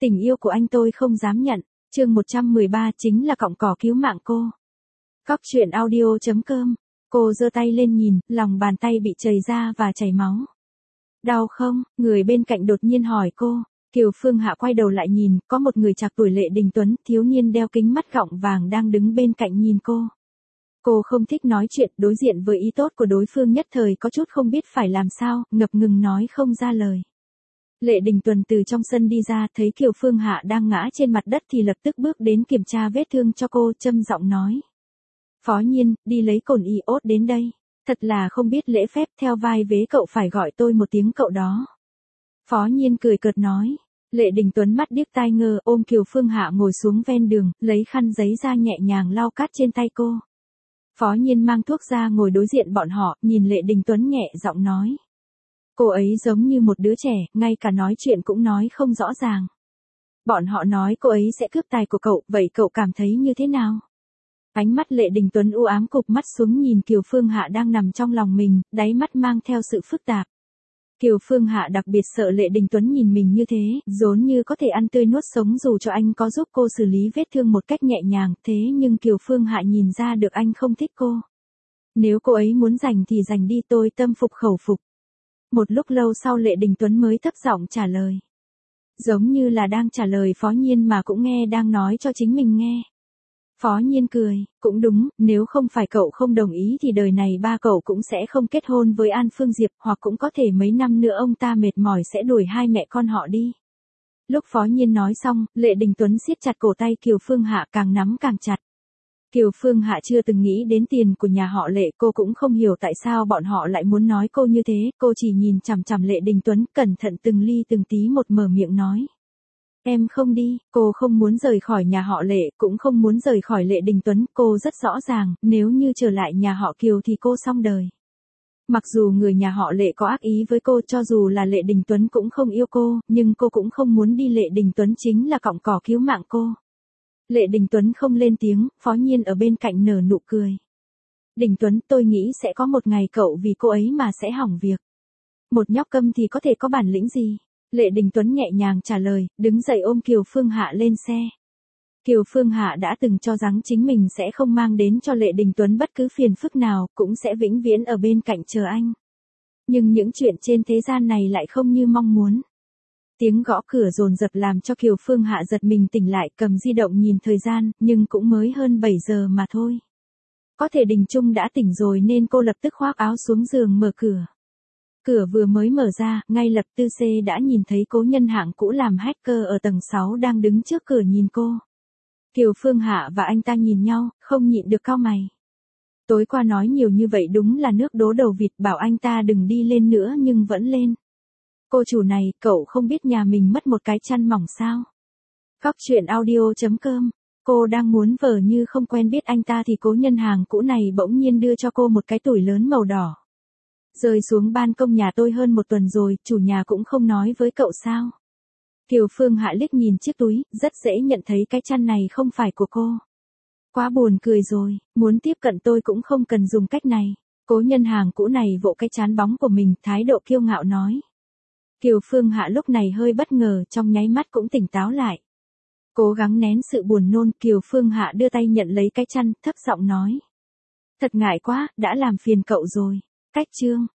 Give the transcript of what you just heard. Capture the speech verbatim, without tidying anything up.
Tình yêu của anh tôi không dám nhận. Chương một trăm mười ba chính là cọng cỏ cứu mạng cô. Cóc truyện audio chấm com. Cô giơ tay lên nhìn, lòng bàn tay bị trầy ra và chảy máu. Đau không? Người bên cạnh đột nhiên hỏi cô. Kiều Phương Hạ quay đầu lại nhìn, có một người trạc tuổi Lệ Đình Tuấn, thiếu niên đeo kính mắt gọng vàng đang đứng bên cạnh nhìn cô. Cô không thích nói chuyện, đối diện với ý tốt của đối phương nhất thời có chút không biết phải làm sao, ngập ngừng nói không ra lời. Lệ Đình Tuấn từ trong sân đi ra, thấy Kiều Phương Hạ đang ngã trên mặt đất thì lập tức bước đến kiểm tra vết thương cho cô, châm giọng nói. Phó Nhiên, đi lấy cồn iốt đến đây. Thật là không biết lễ phép, theo vai vế cậu phải gọi tôi một tiếng cậu đó. Phó Nhiên cười cợt nói. Lệ Đình Tuấn mắt điếc tai ngơ ôm Kiều Phương Hạ ngồi xuống ven đường, lấy khăn giấy ra nhẹ nhàng lau cát trên tay cô. Phó Nhiên mang thuốc ra ngồi đối diện bọn họ, nhìn Lệ Đình Tuấn nhẹ giọng nói. Cô ấy giống như một đứa trẻ, ngay cả nói chuyện cũng nói không rõ ràng. Bọn họ nói cô ấy sẽ cướp tài của cậu, vậy cậu cảm thấy như thế nào? Ánh mắt Lệ Đình Tuấn u ám cụp mắt xuống nhìn Kiều Phương Hạ đang nằm trong lòng mình, đáy mắt mang theo sự phức tạp. Kiều Phương Hạ đặc biệt sợ Lệ Đình Tuấn nhìn mình như thế, giống như có thể ăn tươi nuốt sống dù cho anh có giúp cô xử lý vết thương một cách nhẹ nhàng, thế nhưng Kiều Phương Hạ nhìn ra được anh không thích cô. Nếu cô ấy muốn giành thì giành đi, tôi tâm phục khẩu phục. Một lúc lâu sau Lệ Đình Tuấn mới thấp giọng trả lời. Giống như là đang trả lời Phó Nhiên mà cũng nghe đang nói cho chính mình nghe. Phó Nhiên cười, cũng đúng, nếu không phải cậu không đồng ý thì đời này ba cậu cũng sẽ không kết hôn với An Phương Diệp, hoặc cũng có thể mấy năm nữa ông ta mệt mỏi sẽ đuổi hai mẹ con họ đi. Lúc Phó Nhiên nói xong, Lệ Đình Tuấn siết chặt cổ tay Kiều Phương Hạ càng nắm càng chặt. Kiều Phương Hạ chưa từng nghĩ đến tiền của nhà họ Lệ, cô cũng không hiểu tại sao bọn họ lại muốn nói cô như thế, cô chỉ nhìn chằm chằm Lệ Đình Tuấn, cẩn thận từng ly từng tí một mở miệng nói. Em không đi, cô không muốn rời khỏi nhà họ Lệ, cũng không muốn rời khỏi Lệ Đình Tuấn, cô rất rõ ràng, nếu như trở lại nhà họ Kiều thì cô xong đời. Mặc dù người nhà họ Lệ có ác ý với cô, cho dù là Lệ Đình Tuấn cũng không yêu cô, nhưng cô cũng không muốn đi, Lệ Đình Tuấn chính là cọng cỏ cứu mạng cô. Lệ Đình Tuấn không lên tiếng, Phó Nhiên ở bên cạnh nở nụ cười. Đình Tuấn, tôi nghĩ sẽ có một ngày cậu vì cô ấy mà sẽ hỏng việc. Một nhóc câm thì có thể có bản lĩnh gì? Lệ Đình Tuấn nhẹ nhàng trả lời, đứng dậy ôm Kiều Phương Hạ lên xe. Kiều Phương Hạ đã từng cho rằng chính mình sẽ không mang đến cho Lệ Đình Tuấn bất cứ phiền phức nào, cũng sẽ vĩnh viễn ở bên cạnh chờ anh. Nhưng những chuyện trên thế gian này lại không như mong muốn. Tiếng gõ cửa dồn dập làm cho Kiều Phương Hạ giật mình tỉnh lại, cầm di động nhìn thời gian, nhưng cũng mới hơn bảy giờ mà thôi. Có thể Đình Trung đã tỉnh rồi nên cô lập tức khoác áo xuống giường mở cửa. Cửa vừa mới mở ra, ngay lập tức C đã nhìn thấy cố nhân hạng cũ làm hacker ở tầng sáu đang đứng trước cửa nhìn cô. Kiều Phương Hạ và anh ta nhìn nhau, không nhịn được cau mày. Tối qua nói nhiều như vậy đúng là nước đố đầu vịt, bảo anh ta đừng đi lên nữa nhưng vẫn lên. Cô chủ này, cậu không biết nhà mình mất một cái chăn mỏng sao? Cóc truyện audio chấm com. Cô đang muốn vờ như không quen biết anh ta thì cố nhân hàng cũ này bỗng nhiên đưa cho cô một cái tủi lớn màu đỏ. Rơi xuống ban công nhà tôi hơn một tuần rồi, chủ nhà cũng không nói với cậu sao? Kiều Phương Hạ liếc nhìn chiếc túi, rất dễ nhận thấy cái chăn này không phải của cô. Quá buồn cười rồi, muốn tiếp cận tôi cũng không cần dùng cách này. Cố nhân hàng cũ này vỗ cái trán bóng của mình, thái độ kiêu ngạo nói. Kiều Phương Hạ lúc này hơi bất ngờ, trong nháy mắt cũng tỉnh táo lại. Cố gắng nén sự buồn nôn, Kiều Phương Hạ đưa tay nhận lấy cái chăn, thấp giọng nói. Thật ngại quá, đã làm phiền cậu rồi. Cách chương.